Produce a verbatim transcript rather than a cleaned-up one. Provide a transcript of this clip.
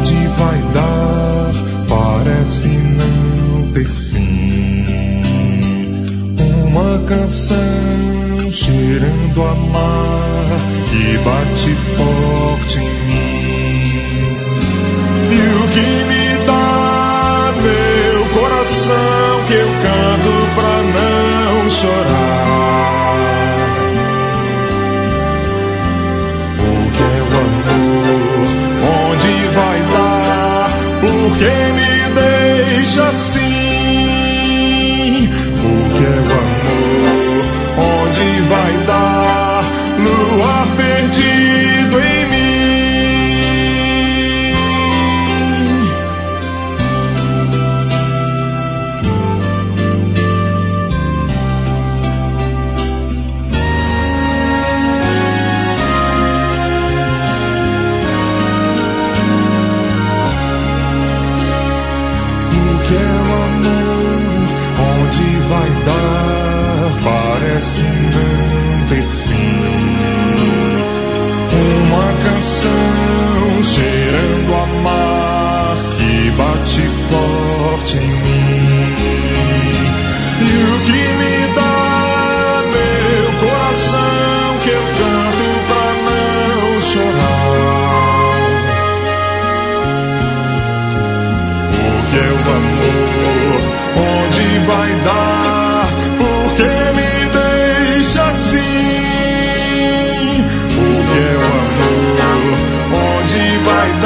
onde vai dar, parece não ter fim. Uma canção cheirando a mar que bate forte em mim. E o que me dá meu coração, que eu canto pra não chorar. O que é o amor, onde vai dar, por que me deixa assim? O que é o amor, onde vai dar, luar perdido em mim? O que é o amor, onde vai dar, parece não ter fim. Uma canção cheirando a mar que bate forte em mim. E o que me dá meu coração, que eu canto pra não chorar. O que é o amor, onde vai dar, por que me deixa assim? O que é o amor, onde vai dar,